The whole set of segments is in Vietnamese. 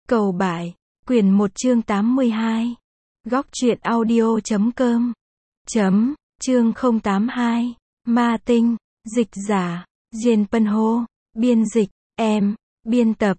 Cầu Bại, quyển 1 chương 82. Góc truyện audio.com. Chương 082. Ma tinh, dịch giả, Diên Pân Hô, biên dịch, em, biên tập,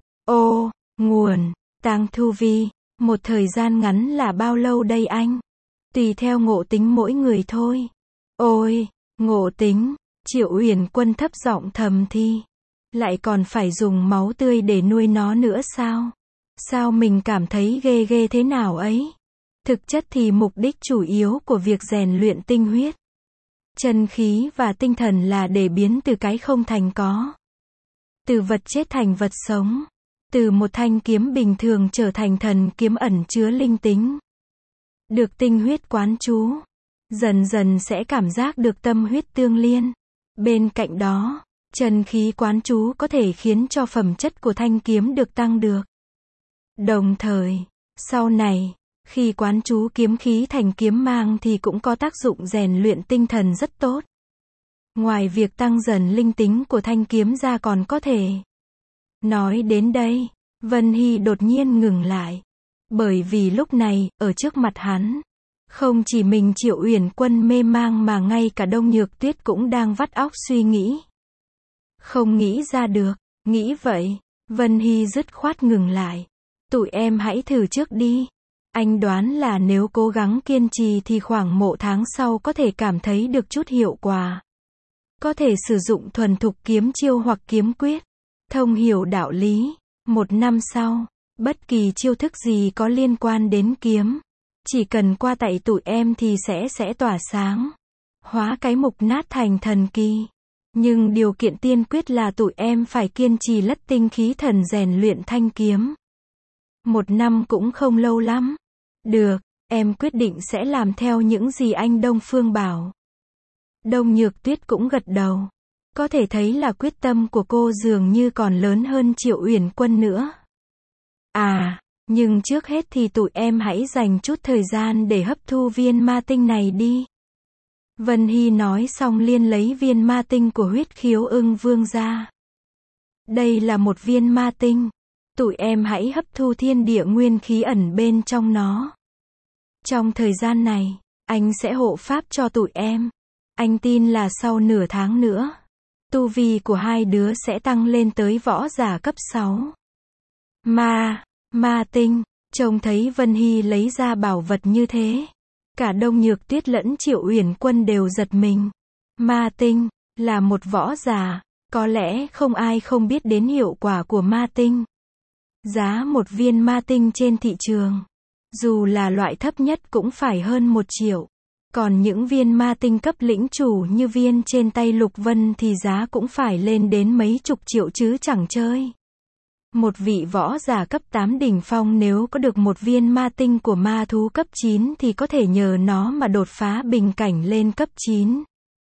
nguồn, Tang Thu Vi. Một thời gian ngắn là bao lâu đây anh? Tùy theo ngộ tính mỗi người thôi. Ôi, ngộ tính, Triệu Uyển Quân thấp giọng thầm thi. Lại còn phải dùng máu tươi để nuôi nó nữa sao? Sao mình cảm thấy ghê ghê thế nào ấy? Thực chất thì mục đích chủ yếu của việc rèn luyện tinh huyết, chân khí và tinh thần là để biến từ cái không thành có. Từ vật chết thành vật sống. Từ một thanh kiếm bình thường trở thành thần kiếm ẩn chứa linh tính. Được tinh huyết quán chú, dần dần sẽ cảm giác được tâm huyết tương liên. Bên cạnh đó, chân khí quán chú có thể khiến cho phẩm chất của thanh kiếm được tăng được. Đồng thời, sau này, khi quán chú kiếm khí thành kiếm mang thì cũng có tác dụng rèn luyện tinh thần rất tốt. Ngoài việc tăng dần linh tính của thanh kiếm ra còn có thể. Nói đến đây, Vân Hy đột nhiên ngừng lại. Bởi vì lúc này, ở trước mặt hắn, không chỉ mình Triệu Uyển Quân mê mang mà ngay cả Đông Nhược Tuyết cũng đang vắt óc suy nghĩ. Không nghĩ ra được, nghĩ vậy, Vân Hy dứt khoát ngừng lại. Tụi em hãy thử trước đi. Anh đoán là nếu cố gắng kiên trì thì khoảng một tháng sau có thể cảm thấy được chút hiệu quả. Có thể sử dụng thuần thục kiếm chiêu hoặc kiếm quyết. Thông hiểu đạo lý. 1 năm sau, bất kỳ chiêu thức gì có liên quan đến kiếm, chỉ cần qua tay tụi em thì sẽ tỏa sáng. Hóa cái mục nát thành thần kỳ. Nhưng điều kiện tiên quyết là tụi em phải kiên trì lất tinh khí thần rèn luyện thanh kiếm. 1 năm cũng không lâu lắm. Được, em quyết định sẽ làm theo những gì anh Đông Phương bảo. Đông Nhược Tuyết cũng gật đầu. Có thể thấy là quyết tâm của cô dường như còn lớn hơn Triệu Uyển Quân nữa. Nhưng trước hết thì tụi em hãy dành chút thời gian để hấp thu viên ma tinh này đi. Vân Hy nói xong liền lấy viên ma tinh của Huyết Khiếu Ưng Vương ra. Đây là một viên ma tinh. Tụi em hãy hấp thu thiên địa nguyên khí ẩn bên trong nó. Trong thời gian này, anh sẽ hộ pháp cho tụi em. Anh tin là sau nửa tháng nữa, tu vi của hai đứa sẽ tăng lên tới võ giả cấp 6. Ma tinh, trông thấy Vân Hy lấy ra bảo vật như thế. Cả Đông Nhược Tuyết lẫn Triệu Uyển Quân đều giật mình. Ma tinh, là một võ giả, có lẽ không ai không biết đến hiệu quả của ma tinh. Giá một viên ma tinh trên thị trường, dù là loại thấp nhất cũng phải hơn 1 triệu. Còn những viên ma tinh cấp lĩnh chủ như viên trên tay Lục Vân thì giá cũng phải lên đến mấy chục triệu chứ chẳng chơi. Một vị võ giả cấp 8 đỉnh phong nếu có được một viên ma tinh của ma thú cấp 9 thì có thể nhờ nó mà đột phá bình cảnh lên cấp 9.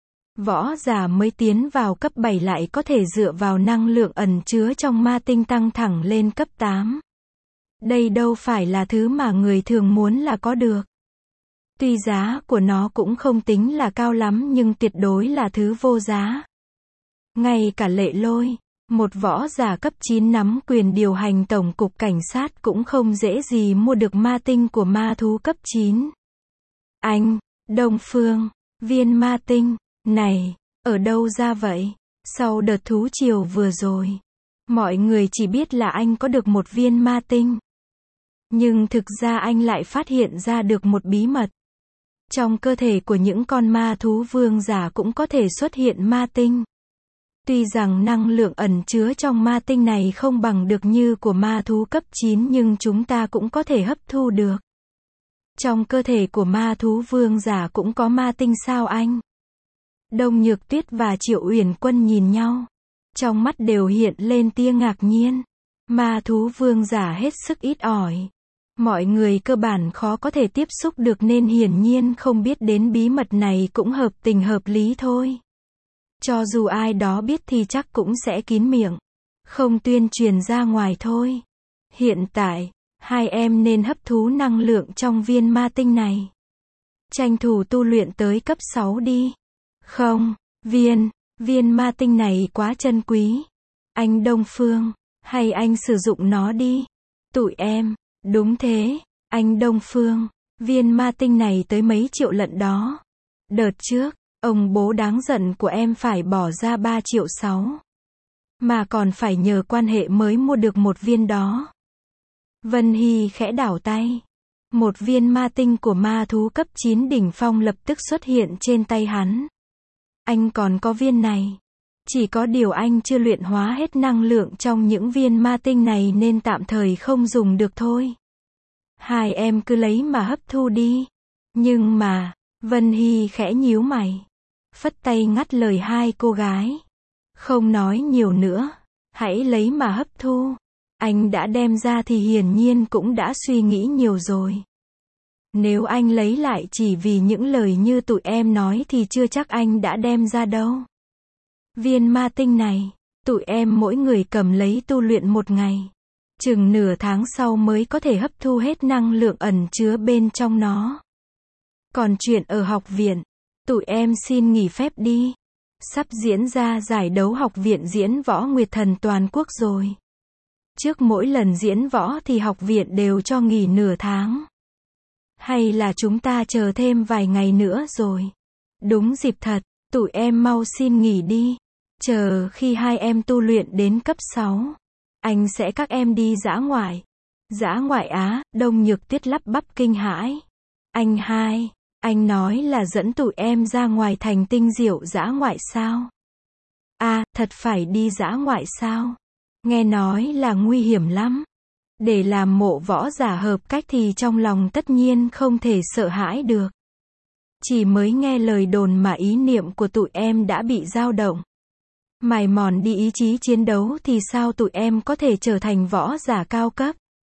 Võ giả mới tiến vào cấp 7 lại có thể dựa vào năng lượng ẩn chứa trong ma tinh tăng thẳng lên cấp 8. Đây đâu phải là thứ mà người thường muốn là có được. Tuy giá của nó cũng không tính là cao lắm nhưng tuyệt đối là thứ vô giá. Ngay cả Lệ Lôi, một võ giả cấp 9 nắm quyền điều hành tổng cục cảnh sát cũng không dễ gì mua được ma tinh của ma thú cấp 9. Anh, Đông Phương, viên ma tinh này, ở đâu ra vậy? Sau đợt thú triều vừa rồi, mọi người chỉ biết là anh có được một viên ma tinh. Nhưng thực ra anh lại phát hiện ra được một bí mật. Trong cơ thể của những con ma thú vương giả cũng có thể xuất hiện ma tinh. Tuy rằng năng lượng ẩn chứa trong ma tinh này không bằng được như của ma thú cấp 9 nhưng chúng ta cũng có thể hấp thu được. Trong cơ thể của ma thú vương giả cũng có ma tinh sao anh? Đông Nhược Tuyết và Triệu Uyển Quân nhìn nhau. Trong mắt đều hiện lên tia ngạc nhiên. Ma thú vương giả hết sức ít ỏi. Mọi người cơ bản khó có thể tiếp xúc được nên hiển nhiên không biết đến bí mật này cũng hợp tình hợp lý thôi. Cho dù ai đó biết thì chắc cũng sẽ kín miệng, không tuyên truyền ra ngoài thôi. Hiện tại, hai em nên hấp thu năng lượng trong viên ma tinh này. Tranh thủ tu luyện tới cấp 6 đi. Không, viên ma tinh này quá chân quý. Anh Đông Phương, hay anh sử dụng nó đi. Tụi em, đúng thế, anh Đông Phương, viên ma tinh này tới mấy triệu lận đó. Đợt trước, ông bố đáng giận của em phải bỏ ra 3,6 triệu. Mà còn phải nhờ quan hệ mới mua được một viên đó. Vân Hy khẽ đảo tay. Một viên ma tinh của ma thú cấp 9 đỉnh phong lập tức xuất hiện trên tay hắn. Anh còn có viên này. Chỉ có điều anh chưa luyện hóa hết năng lượng trong những viên ma tinh này nên tạm thời không dùng được thôi. Hai em cứ lấy mà hấp thu đi. Nhưng mà, Vân Hy khẽ nhíu mày. Phất tay ngắt lời hai cô gái. Không nói nhiều nữa. Hãy lấy mà hấp thu. Anh đã đem ra thì hiển nhiên cũng đã suy nghĩ nhiều rồi. Nếu anh lấy lại chỉ vì những lời như tụi em nói thì chưa chắc anh đã đem ra đâu. Viên ma tinh này, tụi em mỗi người cầm lấy tu luyện một ngày. Chừng nửa tháng sau mới có thể hấp thu hết năng lượng ẩn chứa bên trong nó. Còn chuyện ở học viện, tụi em xin nghỉ phép đi. Sắp diễn ra giải đấu học viện diễn võ Nguyệt Thần toàn quốc rồi. Trước mỗi lần diễn võ thì học viện đều cho nghỉ nửa tháng. Hay là chúng ta chờ thêm vài ngày nữa rồi. Đúng dịp thật, tụi em mau xin nghỉ đi. Chờ khi hai em tu luyện đến cấp 6. Anh sẽ các em đi dã ngoại. Dã ngoại á, Đông Nhược Tuyết lắp bắp kinh hãi. Anh hai, anh nói là dẫn tụi em ra ngoài thành Tinh Diệu dã ngoại sao? À, thật phải đi dã ngoại sao? Nghe nói là nguy hiểm lắm. Để làm mộ võ giả hợp cách thì trong lòng tất nhiên không thể sợ hãi được. Chỉ mới nghe lời đồn mà ý niệm của tụi em đã bị dao động. Mài mòn đi ý chí chiến đấu thì sao tụi em có thể trở thành võ giả cao cấp?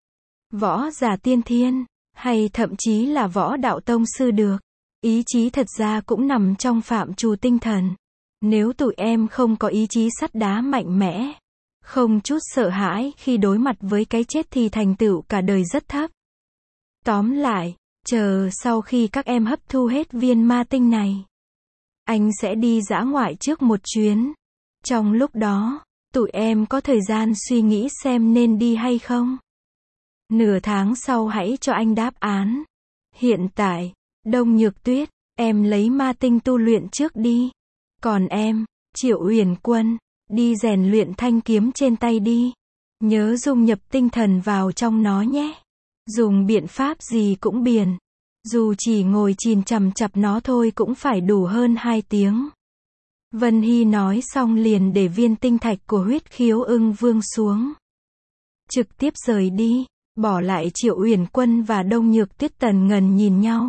Võ giả tiên thiên, hay thậm chí là võ đạo tông sư được. Ý chí thật ra cũng nằm trong phạm trù tinh thần. Nếu tụi em không có ý chí sắt đá mạnh mẽ, không chút sợ hãi khi đối mặt với cái chết thì thành tựu cả đời rất thấp. Tóm lại, chờ sau khi các em hấp thu hết viên ma tinh này, anh sẽ đi dã ngoại trước một chuyến. Trong lúc đó, tụi em có thời gian suy nghĩ xem nên đi hay không. Nửa tháng sau hãy cho anh đáp án. Hiện tại, Đông Nhược Tuyết, em lấy ma tinh tu luyện trước đi. Còn em, Triệu Uyển Quân, đi rèn luyện thanh kiếm trên tay đi. Nhớ dung nhập tinh thần vào trong nó nhé. Dùng biện pháp gì cũng biền. Dù chỉ ngồi chìm chằm chặp nó thôi cũng phải đủ hơn 2 tiếng. Vân Hy nói xong liền để viên tinh thạch của Huyết Khiếu Ưng Vương xuống. Trực tiếp rời đi, bỏ lại Triệu Uyển Quân và Đông Nhược Tuyết tần ngần nhìn nhau.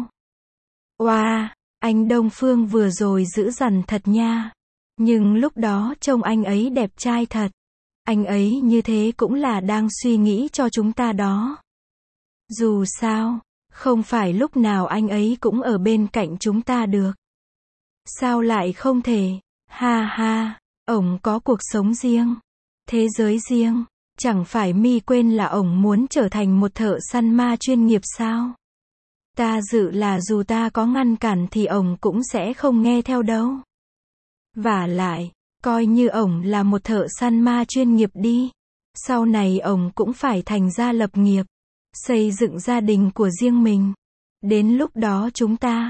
Oa, anh Đông Phương vừa rồi dữ dằn thật nha. Nhưng lúc đó trông anh ấy đẹp trai thật. Anh ấy như thế cũng là đang suy nghĩ cho chúng ta đó. Dù sao, không phải lúc nào anh ấy cũng ở bên cạnh chúng ta được. Sao lại không thể? Ha ha, ổng có cuộc sống riêng, thế giới riêng. Chẳng phải mi quên là ổng muốn trở thành một thợ săn ma chuyên nghiệp sao? Ta dự là dù ta có ngăn cản thì ổng cũng sẽ không nghe theo đâu. Vả lại, coi như ổng là một thợ săn ma chuyên nghiệp đi. Sau này ổng cũng phải thành gia lập nghiệp, xây dựng gia đình của riêng mình. Đến lúc đó chúng ta...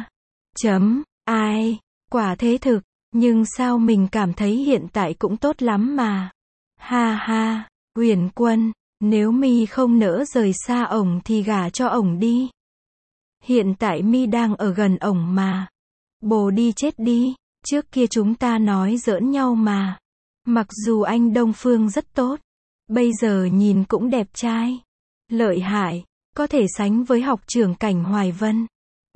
Ai, quả thế thực, nhưng sao mình cảm thấy hiện tại cũng tốt lắm mà. Ha ha, Uyển Quân, nếu mi không nỡ rời xa ổng thì gả cho ổng đi. Hiện tại mi đang ở gần ổng mà. Bồ đi chết đi, trước kia chúng ta nói giỡn nhau mà. Mặc dù anh Đông Phương rất tốt, bây giờ nhìn cũng đẹp trai, lợi hại, có thể sánh với học trưởng Cảnh Hoài Vân.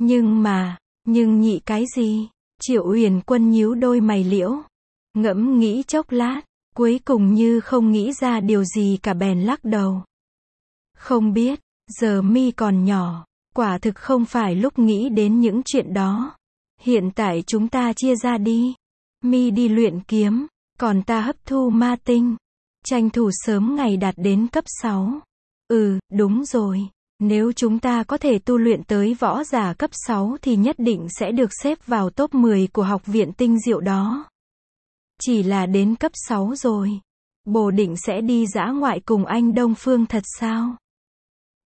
Nhưng nhị cái gì? Triệu Uyển Quân nhíu đôi mày liễu, ngẫm nghĩ chốc lát, cuối cùng như không nghĩ ra điều gì cả bèn lắc đầu. Không biết, giờ mi còn nhỏ, quả thực không phải lúc nghĩ đến những chuyện đó. Hiện tại chúng ta chia ra đi. Mi đi luyện kiếm, còn ta hấp thu ma tinh, tranh thủ sớm ngày đạt đến cấp 6. Đúng rồi. Nếu chúng ta có thể tu luyện tới võ giả cấp 6 thì nhất định sẽ được xếp vào top 10 của học viện Tinh Diệu đó. Chỉ là đến cấp 6 rồi. Bồ định sẽ đi dã ngoại cùng anh Đông Phương thật sao?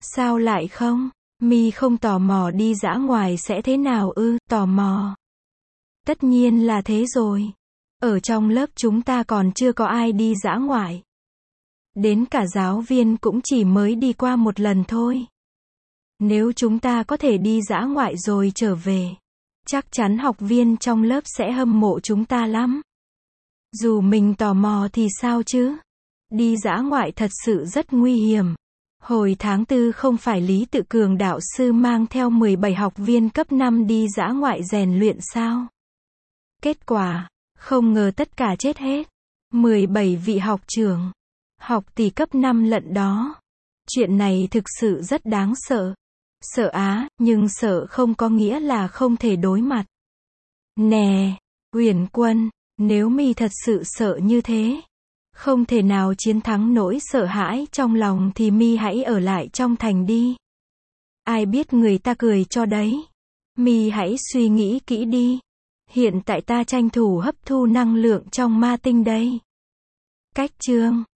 Sao lại không? Mi không tò mò đi dã ngoại sẽ thế nào ư? Tò mò. Tất nhiên là thế rồi. Ở trong lớp chúng ta còn chưa có ai đi dã ngoại. Đến cả giáo viên cũng chỉ mới đi qua một lần thôi. Nếu chúng ta có thể đi dã ngoại rồi trở về, chắc chắn học viên trong lớp sẽ hâm mộ chúng ta lắm. Dù mình tò mò thì sao chứ? Đi dã ngoại thật sự rất nguy hiểm. Hồi tháng 4 không phải Lý Tự Cường đạo sư mang theo 17 học viên cấp 5 đi dã ngoại rèn luyện sao? Kết quả, không ngờ tất cả chết hết. 17 vị học trưởng, học tỷ cấp 5 lận đó. Chuyện này thực sự rất đáng sợ. Sợ á, nhưng sợ không có nghĩa là không thể đối mặt. Nè, Uyển Quân, nếu mi thật sự sợ như thế, không thể nào chiến thắng nỗi sợ hãi trong lòng thì mi hãy ở lại trong thành đi. Ai biết người ta cười cho đấy. Mi hãy suy nghĩ kỹ đi. Hiện tại ta tranh thủ hấp thu năng lượng trong ma tinh đây. Cách chương